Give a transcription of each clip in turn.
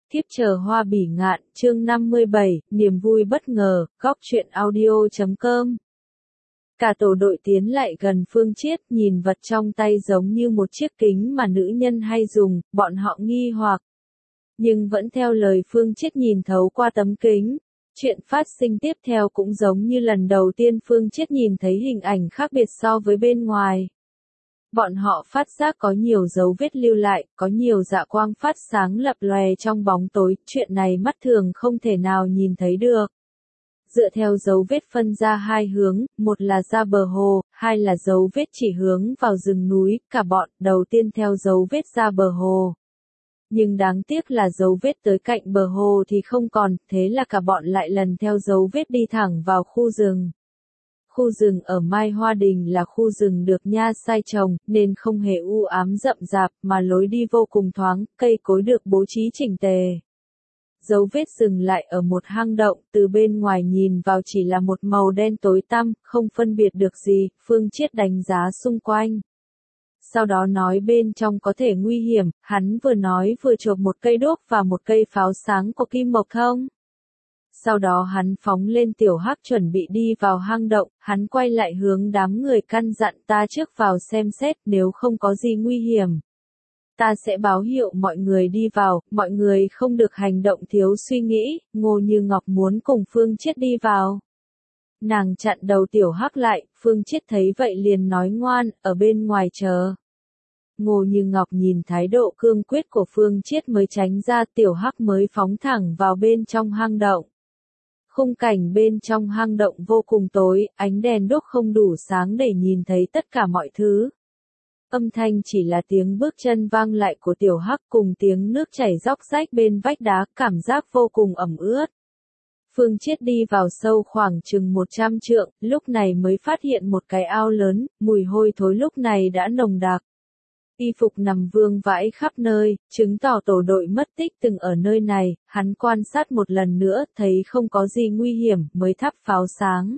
Thiếp chờ hoa bỉ ngạn, chương 57, niềm vui bất ngờ, góc truyện audio.com. Cả tổ đội tiến lại gần Phương Chiết, nhìn vật trong tay giống như một chiếc kính mà nữ nhân hay dùng, bọn họ nghi hoặc. Nhưng vẫn theo lời Phương Chiết nhìn thấu qua tấm kính. Chuyện phát sinh tiếp theo cũng giống như lần đầu tiên Phương Chiết nhìn thấy hình ảnh khác biệt so với bên ngoài. Bọn họ phát giác có nhiều dấu vết lưu lại, có nhiều dạ quang phát sáng lập lòe trong bóng tối, chuyện này mắt thường không thể nào nhìn thấy được. Dựa theo dấu vết phân ra hai hướng, một là ra bờ hồ, hai là dấu vết chỉ hướng vào rừng núi, cả bọn đầu tiên theo dấu vết ra bờ hồ. Nhưng đáng tiếc là dấu vết tới cạnh bờ hồ thì không còn, thế là cả bọn lại lần theo dấu vết đi thẳng vào khu rừng. Khu rừng ở Mai Hoa Đình là khu rừng được Nha Sai trồng, nên không hề u ám rậm rạp mà lối đi vô cùng thoáng, cây cối được bố trí chỉnh tề. Dấu vết dừng lại ở một hang động, từ bên ngoài nhìn vào chỉ là một màu đen tối tăm, không phân biệt được gì, Phương Chiết đánh giá xung quanh. Sau đó nói bên trong có thể nguy hiểm, hắn vừa nói vừa chộp một cây đuốc và một cây pháo sáng của Kim Mộc Thông. Sau đó hắn phóng lên tiểu hắc chuẩn bị đi vào hang động, hắn quay lại hướng đám người căn dặn ta trước vào xem xét nếu không có gì nguy hiểm. Ta sẽ báo hiệu mọi người đi vào, mọi người không được hành động thiếu suy nghĩ, Ngô Như Ngọc muốn cùng Phương Chiết đi vào. Nàng chặn đầu tiểu hắc lại, Phương Chiết thấy vậy liền nói ngoan, ở bên ngoài chờ. Ngô Như Ngọc nhìn thái độ cương quyết của Phương Chiết mới tránh ra, tiểu hắc mới phóng thẳng vào bên trong hang động. Khung cảnh bên trong hang động vô cùng tối, ánh đèn đuốc không đủ sáng để nhìn thấy tất cả mọi thứ. Âm thanh chỉ là tiếng bước chân vang lại của tiểu hắc cùng tiếng nước chảy róc rách bên vách đá, cảm giác vô cùng ẩm ướt. Phương Chiết đi vào sâu khoảng chừng 100 trượng, lúc này mới phát hiện một cái ao lớn, mùi hôi thối lúc này đã nồng đặc. Y phục nằm vương vãi khắp nơi, chứng tỏ tổ đội mất tích từng ở nơi này, hắn quan sát một lần nữa, thấy không có gì nguy hiểm, mới thắp pháo sáng.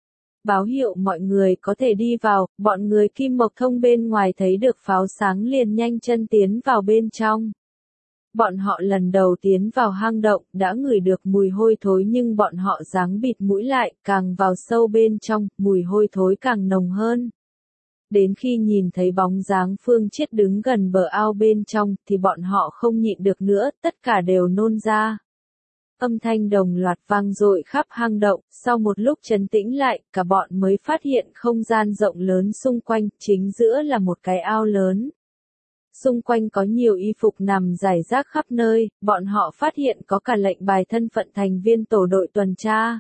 Báo hiệu mọi người có thể đi vào, bọn người Kim Mộc Thông bên ngoài thấy được pháo sáng liền nhanh chân tiến vào bên trong. Bọn họ lần đầu tiến vào hang động, đã ngửi được mùi hôi thối nhưng bọn họ giáng bịt mũi lại, càng vào sâu bên trong, mùi hôi thối càng nồng hơn. Đến khi nhìn thấy bóng dáng Phương Chiết đứng gần bờ ao bên trong, thì bọn họ không nhịn được nữa, tất cả đều nôn ra. Âm thanh đồng loạt vang dội khắp hang động, sau một lúc trấn tĩnh lại, cả bọn mới phát hiện không gian rộng lớn xung quanh, chính giữa là một cái ao lớn. Xung quanh có nhiều y phục nằm rải rác khắp nơi, bọn họ phát hiện có cả lệnh bài thân phận thành viên tổ đội tuần tra.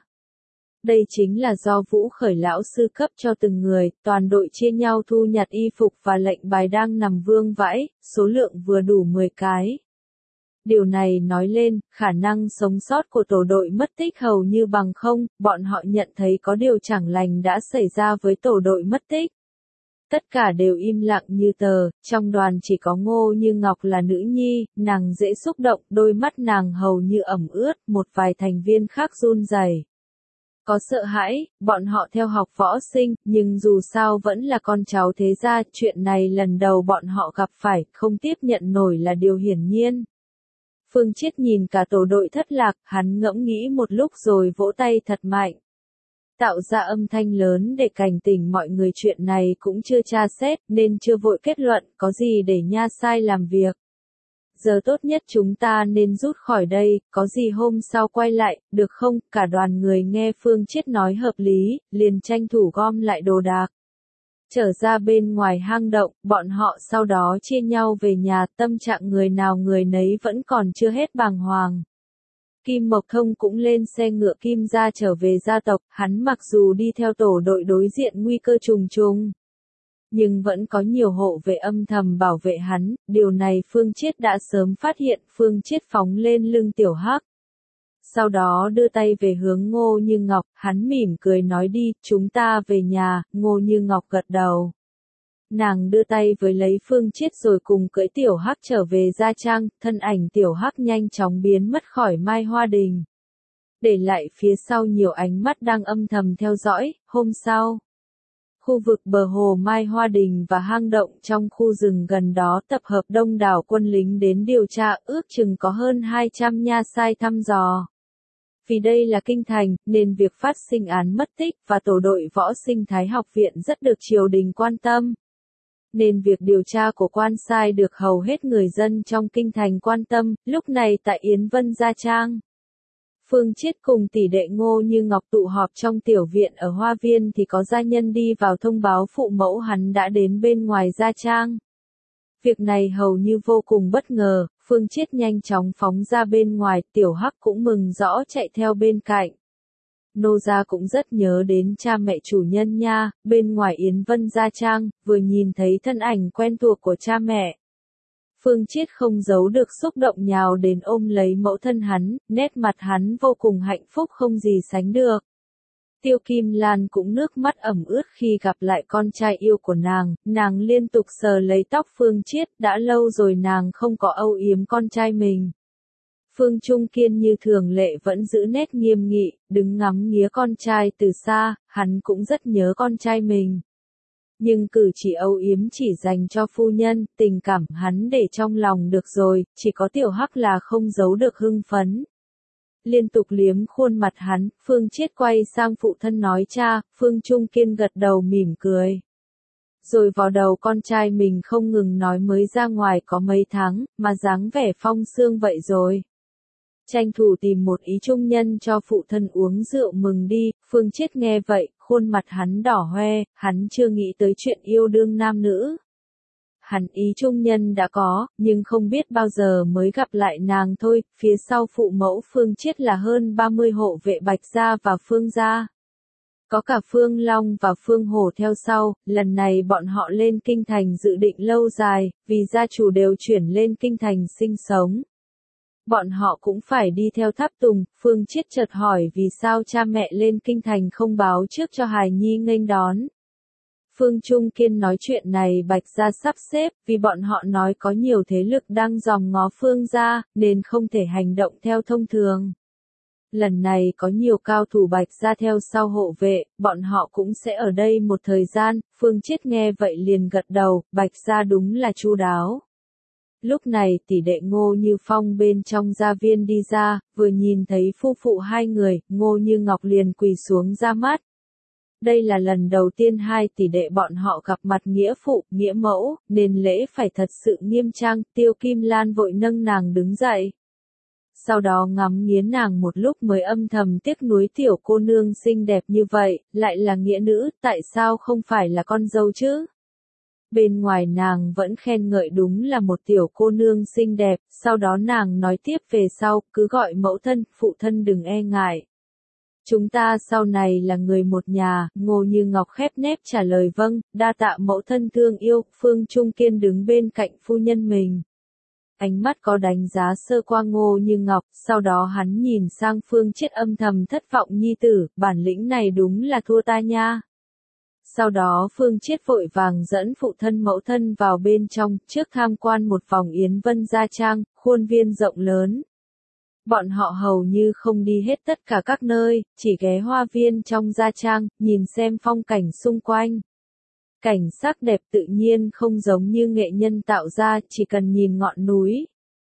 Đây chính là do Vũ Khởi lão sư cấp cho từng người, toàn đội chia nhau thu nhặt y phục và lệnh bài đang nằm vương vãi, số lượng vừa đủ 10 cái. Điều này nói lên, khả năng sống sót của tổ đội mất tích hầu như bằng không, bọn họ nhận thấy có điều chẳng lành đã xảy ra với tổ đội mất tích. Tất cả đều im lặng như tờ, trong đoàn chỉ có Ngô Như Ngọc là nữ nhi, nàng dễ xúc động, đôi mắt nàng hầu như ẩm ướt, một vài thành viên khác run rẩy. Có sợ hãi, bọn họ theo học võ sinh, nhưng dù sao vẫn là con cháu thế gia, chuyện này lần đầu bọn họ gặp phải, không tiếp nhận nổi là điều hiển nhiên. Phương Chiết nhìn cả tổ đội thất lạc, hắn ngẫm nghĩ một lúc rồi vỗ tay thật mạnh. Tạo ra âm thanh lớn để cảnh tỉnh mọi người, chuyện này cũng chưa tra xét, nên chưa vội kết luận, có gì để Nha Sai làm việc. Giờ tốt nhất chúng ta nên rút khỏi đây, có gì hôm sau quay lại, được không? Cả đoàn người nghe Phương Chiết nói hợp lý, liền tranh thủ gom lại đồ đạc. Trở ra bên ngoài hang động, bọn họ sau đó chia nhau về nhà, tâm trạng người nào người nấy vẫn còn chưa hết bàng hoàng. Kim Mộc Thông cũng lên xe ngựa Kim gia trở về gia tộc, hắn mặc dù đi theo tổ đội đối diện nguy cơ trùng trùng, nhưng vẫn có nhiều hộ vệ âm thầm bảo vệ hắn, điều này Phương Chiết đã sớm phát hiện, Phương Chiết phóng lên lưng tiểu hắc. Sau đó đưa tay về hướng Ngô Như Ngọc, hắn mỉm cười nói đi, chúng ta về nhà, Ngô Như Ngọc gật đầu. Nàng đưa tay với lấy Phương Chiết rồi cùng cưỡi tiểu hắc trở về gia trang, thân ảnh tiểu hắc nhanh chóng biến mất khỏi Mai Hoa Đình. Để lại phía sau nhiều ánh mắt đang âm thầm theo dõi, hôm sau. khu vực bờ hồ Mai Hoa Đình và hang động trong khu rừng gần đó tập hợp đông đảo quân lính đến điều tra, ước chừng có hơn 200 nha sai thăm dò. Vì đây là kinh thành, nên việc phát sinh án mất tích và tổ đội võ sinh Thái học viện rất được triều đình quan tâm. Nên việc điều tra của quan sai được hầu hết người dân trong kinh thành quan tâm. Lúc này tại Yến Vân Gia Trang, Phương Chiết cùng tỷ đệ Ngô Như Ngọc tụ họp trong tiểu viện ở Hoa Viên thì có gia nhân đi vào thông báo phụ mẫu hắn đã đến bên ngoài Gia Trang. Việc này hầu như vô cùng bất ngờ, Phương Chiết nhanh chóng phóng ra bên ngoài, Tiểu Hắc cũng mừng rõ chạy theo bên cạnh. Nô gia cũng rất nhớ đến cha mẹ chủ nhân nha, bên ngoài Yến Vân Gia Trang, vừa nhìn thấy thân ảnh quen thuộc của cha mẹ. Phương Chiết không giấu được xúc động nhào đến ôm lấy mẫu thân hắn, nét mặt hắn vô cùng hạnh phúc không gì sánh được. Tiêu Kim Lan cũng nước mắt ẩm ướt khi gặp lại con trai yêu của nàng liên tục sờ lấy tóc Phương Chiết, đã lâu rồi nàng không có âu yếm con trai mình. Phương Trung Kiên như thường lệ vẫn giữ nét nghiêm nghị, đứng ngắm nghía con trai từ xa, hắn cũng rất nhớ con trai mình. Nhưng cử chỉ âu yếm chỉ dành cho phu nhân, tình cảm hắn để trong lòng được rồi, chỉ có Tiểu Hắc là không giấu được hưng phấn. Liên tục liếm khuôn mặt hắn, Phương Chiết quay sang phụ thân nói cha, Phương Trung Kiên gật đầu mỉm cười. Rồi vào đầu con trai mình không ngừng nói mới ra ngoài có mấy tháng, mà dáng vẻ phong sương vậy rồi. Tranh thủ tìm một ý trung nhân cho phụ thân uống rượu mừng đi, Phương Chiết nghe vậy, khuôn mặt hắn đỏ hoe, hắn chưa nghĩ tới chuyện yêu đương nam nữ. Hắn ý trung nhân đã có, nhưng không biết bao giờ mới gặp lại nàng thôi, phía sau phụ mẫu Phương Chiết là hơn 30 hộ vệ Bạch Gia và Phương Gia. Có cả Phương Long và Phương Hổ theo sau, lần này bọn họ lên kinh thành dự định lâu dài, vì gia chủ đều chuyển lên kinh thành sinh sống. Bọn họ cũng phải đi theo tháp tùng, Phương Chiết chợt hỏi vì sao cha mẹ lên kinh thành không báo trước cho hài nhi nghênh đón. Phương Trung Kiên nói chuyện này Bạch Gia sắp xếp, vì bọn họ nói có nhiều thế lực đang dòm ngó Phương Gia, nên không thể hành động theo thông thường. Lần này có nhiều cao thủ Bạch Gia theo sau hộ vệ, bọn họ cũng sẽ ở đây một thời gian, Phương Chiết nghe vậy liền gật đầu, Bạch Gia đúng là chu đáo. Lúc này tỷ đệ Ngô Như Phong bên trong gia viên đi ra, vừa nhìn thấy phu phụ hai người, Ngô Như Ngọc liền quỳ xuống ra mắt. Đây là lần đầu tiên hai tỷ đệ bọn họ gặp mặt nghĩa phụ, nghĩa mẫu, nên lễ phải thật sự nghiêm trang, Tiêu Kim Lan vội nâng nàng đứng dậy. Sau đó ngắm nghía nàng một lúc mới âm thầm tiếc nuối tiểu cô nương xinh đẹp như vậy, lại là nghĩa nữ, tại sao không phải là con dâu chứ? Bên ngoài nàng vẫn khen ngợi đúng là một tiểu cô nương xinh đẹp, sau đó nàng nói tiếp về sau, cứ gọi mẫu thân, phụ thân đừng e ngại. Chúng ta sau này là người một nhà, Ngô Như Ngọc khép nép trả lời vâng, đa tạ mẫu thân thương yêu, Phương Trung Kiên đứng bên cạnh phu nhân mình. Ánh mắt có đánh giá sơ qua Ngô Như Ngọc, sau đó hắn nhìn sang Phương Chiết âm thầm thất vọng nhi tử, bản lĩnh này đúng là thua ta nha. Sau đó Phương Chiết vội vàng dẫn phụ thân mẫu thân vào bên trong, trước tham quan một vòng Yến Vân Gia Trang, khuôn viên rộng lớn. Bọn họ hầu như không đi hết tất cả các nơi, chỉ ghé hoa viên trong Gia Trang, nhìn xem phong cảnh xung quanh. Cảnh sắc đẹp tự nhiên không giống như nghệ nhân tạo ra, chỉ cần nhìn ngọn núi.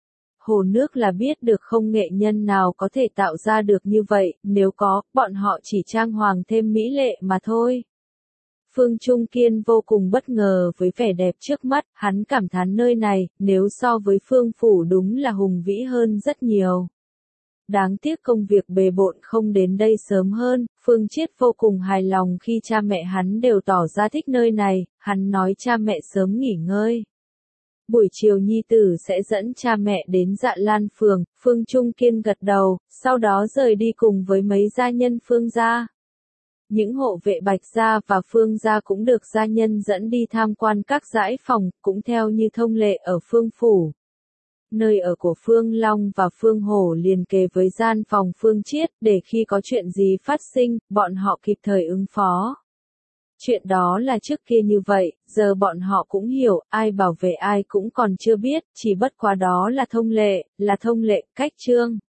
Hồ nước là biết được không nghệ nhân nào có thể tạo ra được như vậy, nếu có, bọn họ chỉ trang hoàng thêm mỹ lệ mà thôi. Phương Trung Kiên vô cùng bất ngờ với vẻ đẹp trước mắt, hắn cảm thán nơi này, nếu so với Phương Phủ đúng là hùng vĩ hơn rất nhiều. Đáng tiếc công việc bề bộn không đến đây sớm hơn, Phương Chiết vô cùng hài lòng khi cha mẹ hắn đều tỏ ra thích nơi này, hắn nói cha mẹ sớm nghỉ ngơi. Buổi chiều nhi tử sẽ dẫn cha mẹ đến Dạ Lan Phường, Phương Trung Kiên gật đầu, sau đó rời đi cùng với mấy gia nhân Phương gia. Những hộ vệ Bạch Gia và Phương Gia cũng được gia nhân dẫn đi tham quan các dãy phòng, cũng theo như thông lệ ở Phương Phủ. Nơi ở của Phương Long và Phương Hổ liền kề với gian phòng Phương Chiết, để khi có chuyện gì phát sinh, bọn họ kịp thời ứng phó. Chuyện đó là trước kia như vậy, giờ bọn họ cũng hiểu, ai bảo vệ ai cũng còn chưa biết, chỉ bất quá đó là thông lệ, cách chương.